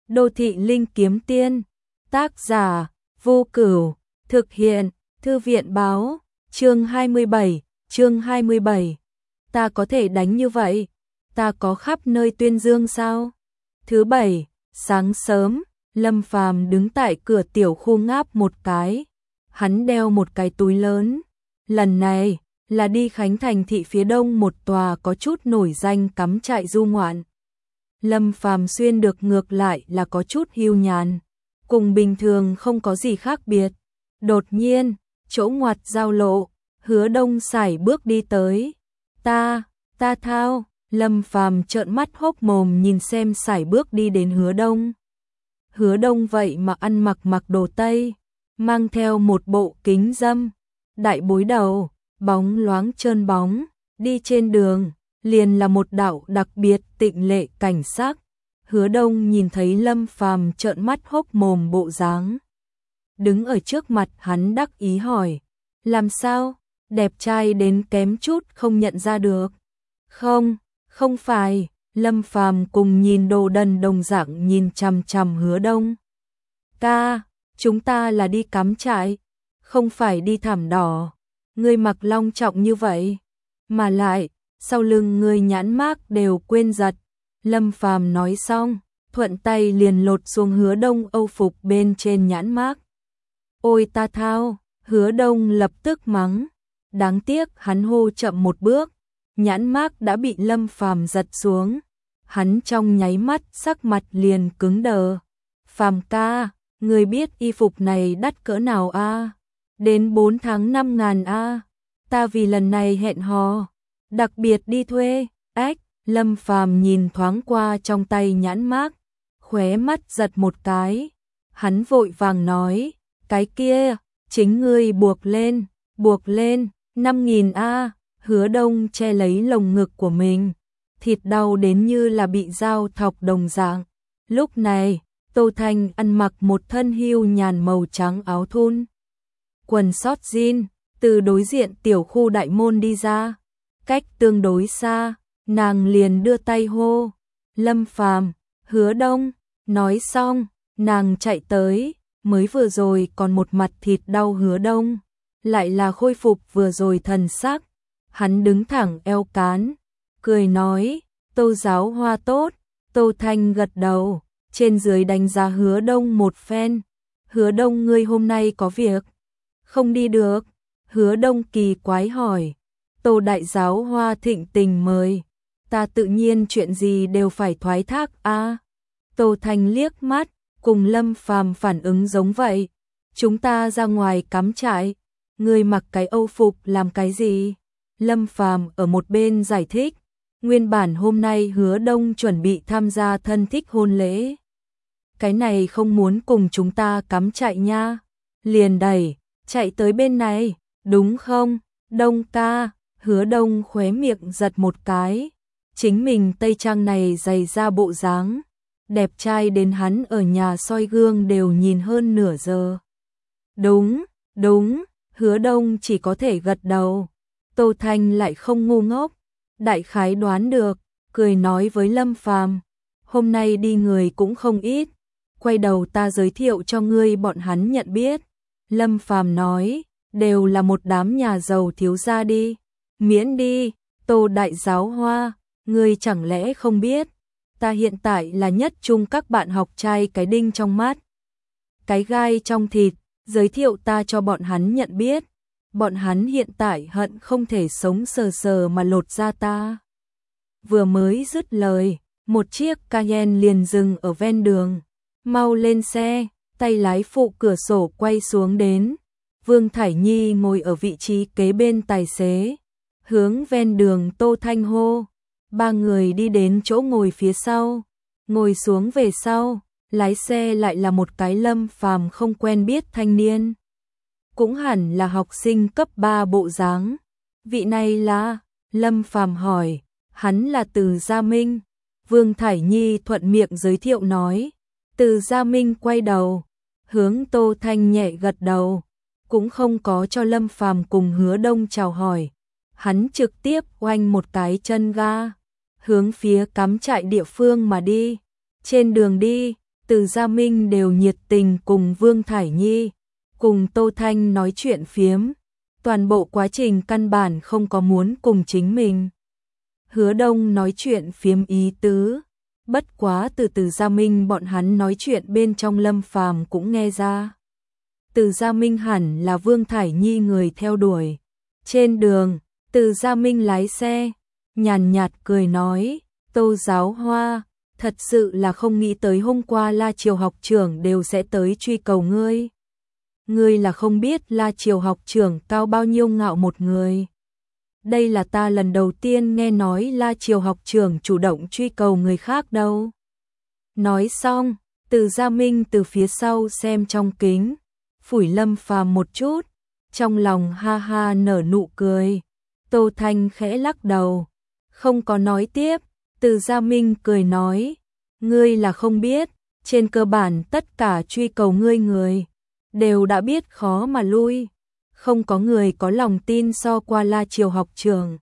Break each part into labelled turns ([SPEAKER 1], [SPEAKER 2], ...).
[SPEAKER 1] Đô thị linh kiếm tiên. Tác giả Vô Cửu. Thực hiện Thư viện báo. Chương 27. Ta có thể đánh như vậy? Ta có khắp nơi tuyên dương sao? Thứ bảy, sáng sớm, Lâm Phàm đứng tại cửa tiểu khu ngáp một cái. Hắn đeo một cái túi lớn. Lần này là đi Khánh Thành thị phía đông một tòa có chút nổi danh cắm trại du ngoạn. Lâm Phàm xuyên được ngược lại là có chút hiu nhàn, cùng bình thường không có gì khác biệt. Đột nhiên, chỗ ngoặt giao lộ, Hứa Đông sải bước đi tới. Ta thao, Lâm Phàm trợn mắt hốc mồm nhìn xem sải bước đi đến Hứa Đông. Hứa Đông vậy mà ăn mặc đồ Tây, mang theo một bộ kính râm, đại búi đầu, bóng loáng trơn bóng, đi trên đường, liền là một đạo đặc biệt tịnh lệ cảnh sắc. Hứa Đông nhìn thấy Lâm Phàm trợn mắt hốc mồm bộ dáng, đứng ở trước mặt hắn đắc ý hỏi, làm sao, đẹp trai đến kém chút không nhận ra được. Không phải, Lâm Phàm cùng nhìn đồ đần đồng dạng nhìn chằm chằm Hứa Đông. Ca, chúng ta là đi cắm trại, không phải đi thảm đỏ. Ngươi mặc long trọng như vậy, mà lại, sau lưng ngươi nhãn mác đều quên giật. Lâm Phàm nói xong, thuận tay liền lột xuống Hứa Đông âu phục bên trên nhãn mác. Ôi ta thao, Hứa Đông lập tức mắng. Đáng tiếc hắn hô chậm một bước, nhãn mác đã bị Lâm Phàm giật xuống. Hắn trong nháy mắt sắc mặt liền cứng đờ. Phàm ca, ngươi biết y phục này đắt cỡ nào a? Đến 4 tháng 5.000 a. Ta vì lần này hẹn hò, đặc biệt đi thuê. Ách, Lâm Phàm nhìn thoáng qua trong tay nhãn mác, khóe mắt giật một cái. Hắn vội vàng nói, cái kia, chính ngươi buộc lên, 5.000 a. Hứa Đông che lấy lồng ngực của mình, thịt đau đến như là bị dao thọc đồng dạng. Lúc này, Tô Thanh ăn mặc một thân hưu nhàn màu trắng áo thun, quần sót jean, từ đối diện tiểu khu đại môn đi ra. Cách tương đối xa, nàng liền đưa tay hô, Lâm Phàm, Hứa Đông. Nói xong, nàng chạy tới, mới vừa rồi còn một mặt thịt đau Hứa Đông, lại là khôi phục vừa rồi thần sắc. Hắn đứng thẳng eo cán, cười nói, Tô giáo hoa tốt. Tô Thanh gật đầu, trên dưới đánh giá Hứa Đông một phen. Hứa Đông, ngươi hôm nay có việc không đi được? Hứa Đông kỳ quái hỏi. Tô đại giáo hoa thịnh tình mời, ta tự nhiên chuyện gì đều phải thoái thác a. Tô Thanh liếc mắt, cùng Lâm Phàm phản ứng giống vậy. Chúng ta ra ngoài cắm trại, ngươi mặc cái âu phục làm cái gì? Lâm Phàm ở một bên giải thích, nguyên bản hôm nay Hứa Đông chuẩn bị tham gia thân thích hôn lễ. Cái này không muốn cùng chúng ta cắm trại nha. Liền đẩy, chạy tới bên này, đúng không, Đông ca? Hứa Đông khóe miệng giật một cái. Chính mình tây trang này dày ra bộ dáng, đẹp trai đến hắn ở nhà soi gương đều nhìn hơn nửa giờ. Đúng, Hứa Đông chỉ có thể gật đầu. Tô Thanh lại không ngu ngốc, đại khái đoán được, cười nói với Lâm Phàm, hôm nay đi người cũng không ít, quay đầu ta giới thiệu cho ngươi bọn hắn nhận biết. Lâm Phàm nói, đều là một đám nhà giàu thiếu gia đi. Miễn đi, Tô đại giáo hoa, ngươi chẳng lẽ không biết, ta hiện tại là nhất trung các bạn học trai cái đinh trong mắt, cái gai trong thịt, giới thiệu ta cho bọn hắn nhận biết. Bọn hắn hiện tại hận không thể sống sờ sờ mà lột ra ta. Vừa mới dứt lời, một chiếc Cayenne liền dừng ở ven đường. Mau lên xe, tay lái phụ cửa sổ quay xuống đến. Vương Thải Nhi ngồi ở vị trí kế bên tài xế, hướng ven đường Tô Thanh hô. Ba người đi đến chỗ ngồi phía sau, ngồi xuống về sau, lái xe lại là một cái Lâm Phàm không quen biết thanh niên. Cũng hẳn là học sinh cấp 3 bộ dáng. Vị này là? Lâm Phàm hỏi. Hắn là Từ Gia Minh. Vương Thải Nhi thuận miệng giới thiệu nói. Từ Gia Minh quay đầu, hướng Tô Thanh nhẹ gật đầu, cũng không có cho Lâm Phàm cùng Hứa Đông chào hỏi. Hắn trực tiếp oanh một cái chân ga, hướng phía cắm trại địa phương mà đi. Trên đường đi, Từ Gia Minh đều nhiệt tình cùng Vương Thải Nhi, cùng Tô Thanh nói chuyện phiếm, toàn bộ quá trình căn bản không có muốn cùng chính mình. Hứa Đông nói chuyện phiếm ý tứ, bất quá từ Gia Minh bọn hắn nói chuyện bên trong Lâm Phàm cũng nghe ra. Từ Gia Minh hẳn là Vương Thải Nhi người theo đuổi. Trên đường, Từ Gia Minh lái xe, nhàn nhạt cười nói, Tô Giáo Hoa, thật sự là không nghĩ tới hôm qua La Triều học trưởng đều sẽ tới truy cầu ngươi. Ngươi là không biết La Triều học trưởng cao bao nhiêu ngạo một người. Đây là ta lần đầu tiên nghe nói La Triều học trưởng chủ động truy cầu người khác đâu. Nói xong, Từ Gia Minh từ phía sau xem trong kính, phủi Lâm Phàm một chút, trong lòng ha ha nở nụ cười. Tô Thanh khẽ lắc đầu, không có nói tiếp. Từ Gia Minh cười nói, ngươi là không biết, trên cơ bản tất cả truy cầu ngươi người đều đã biết khó mà lui, không có người có lòng tin so qua La Triều học trường.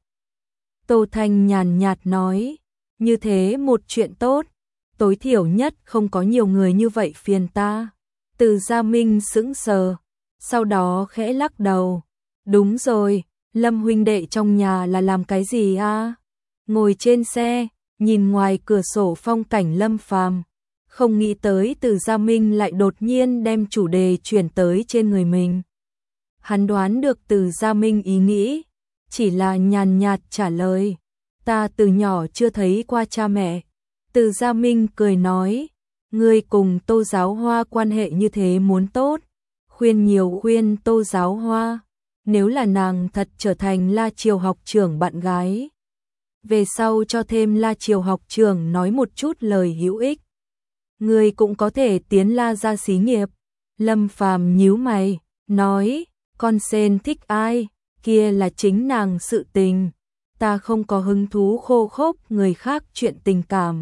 [SPEAKER 1] Tô Thanh nhàn nhạt nói, như thế một chuyện tốt, tối thiểu nhất không có nhiều người như vậy phiền ta. Từ Gia Minh sững sờ, sau đó khẽ lắc đầu, đúng rồi, Lâm huynh đệ trong nhà là làm cái gì a? Ngồi trên xe, nhìn ngoài cửa sổ phong cảnh Lâm Phàm, không nghĩ tới Từ Gia Minh lại đột nhiên đem chủ đề chuyển tới trên người mình. Hắn đoán được Từ Gia Minh ý nghĩ, chỉ là nhàn nhạt trả lời, ta từ nhỏ chưa thấy qua cha mẹ. Từ Gia Minh cười nói, ngươi cùng Tô Giáo Hoa quan hệ như thế muốn tốt, khuyên nhiều khuyên Tô Giáo Hoa, nếu là nàng thật trở thành La Triều học trưởng bạn gái, về sau cho thêm La Triều học trưởng nói một chút lời hữu ích, ngươi cũng có thể tiến La gia xí nghiệp. Lâm Phàm nhíu mày, nói, con sen thích ai, kia là chính nàng sự tình, ta không có hứng thú khô khốc người khác chuyện tình cảm.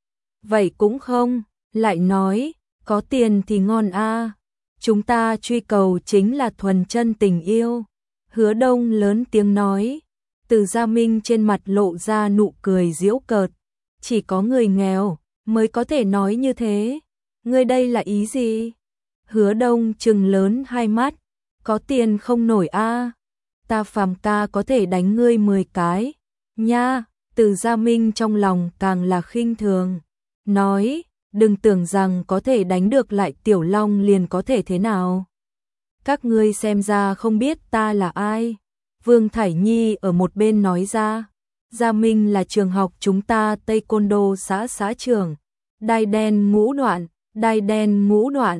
[SPEAKER 1] Vậy cũng không, lại nói, có tiền thì ngon a, chúng ta truy cầu chính là thuần chân tình yêu. Hứa Đông lớn tiếng nói. Từ Gia Minh trên mặt lộ ra nụ cười giễu cợt, chỉ có người nghèo mới có thể nói như thế, ngươi đây là ý gì? Hứa Đông trừng lớn hai mắt, có tiền không nổi a, ta Phàm ca có thể đánh ngươi 10 cái, nha. Từ Gia Minh trong lòng càng là khinh thường, nói, đừng tưởng rằng có thể đánh được lại Tiểu Long liền có thể thế nào. Các ngươi xem ra không biết ta là ai. Vương Thải Nhi ở một bên nói ra, Gia Minh là trường học chúng ta Taekwondo xã trưởng, đai đen ngũ đoạn, đai đen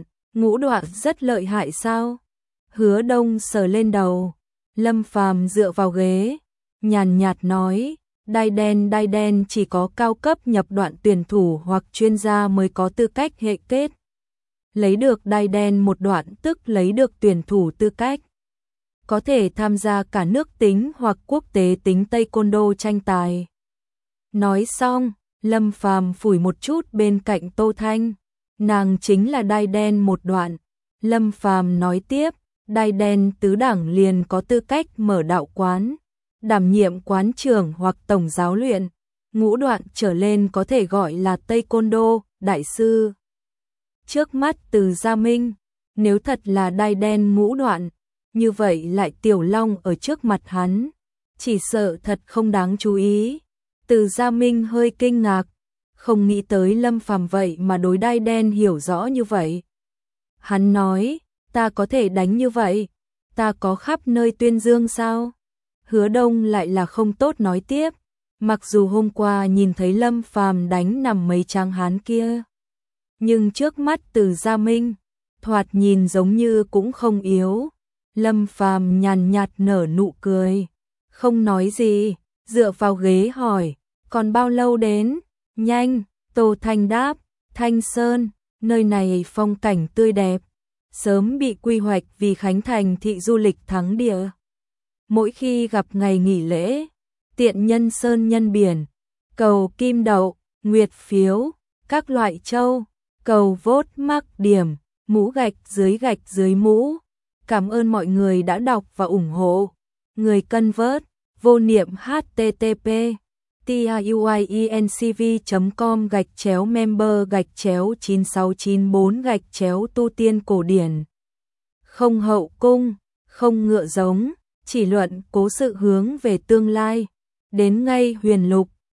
[SPEAKER 1] ngũ đoạn rất lợi hại sao? Hứa Đông sờ lên đầu, Lâm Phàm dựa vào ghế, nhàn nhạt nói, đai đen chỉ có cao cấp nhập đoạn tuyển thủ hoặc chuyên gia mới có tư cách hệ kết. Lấy được đai đen một đoạn tức lấy được tuyển thủ tư cách, có thể tham gia cả nước tính hoặc quốc tế tính Taekwondo tranh tài. Nói xong, Lâm Phàm phủi một chút bên cạnh Tô Thanh, nàng chính là đai đen một đoạn. Lâm Phàm nói tiếp, đai đen tứ đẳng liền có tư cách mở đạo quán, đảm nhiệm quán trưởng hoặc tổng giáo luyện, ngũ đoạn trở lên có thể gọi là Taekwondo đại sư. Trước mắt Từ Gia Minh, nếu thật là đai đen ngũ đoạn, như vậy lại Tiểu Long ở trước mặt hắn, chỉ sợ thật không đáng chú ý. Từ Gia Minh hơi kinh ngạc, không nghĩ tới Lâm Phàm vậy mà đối đai đen hiểu rõ như vậy. Hắn nói, ta có thể đánh như vậy, ta có khắp nơi tuyên dương sao? Hứa Đông lại là không tốt nói tiếp, mặc dù hôm qua nhìn thấy Lâm Phàm đánh nằm mấy tráng hán kia, nhưng trước mắt Từ Gia Minh, thoạt nhìn giống như cũng không yếu. Lâm Phàm nhàn nhạt nở nụ cười, không nói gì, dựa vào ghế hỏi, còn bao lâu đến? Nhanh, Tô Thanh đáp, Thanh Sơn, nơi này phong cảnh tươi đẹp, sớm bị quy hoạch vì khánh thành thị du lịch thắng địa. Mỗi khi gặp ngày nghỉ lễ, tiện nhân sơn nhân biển, cầu kim đậu, nguyệt phiếu, các loại châu, cầu vote mắc điểm, mũ gạch dưới mũ. Cảm ơn mọi người đã đọc và ủng hộ. Người cân vớt, vô niệm http tiuincv.com/member/9694/tu tiên cổ điển. Không hậu cung, không ngựa giống, chỉ luận cố sự hướng về tương lai. Đến ngay huyền lục,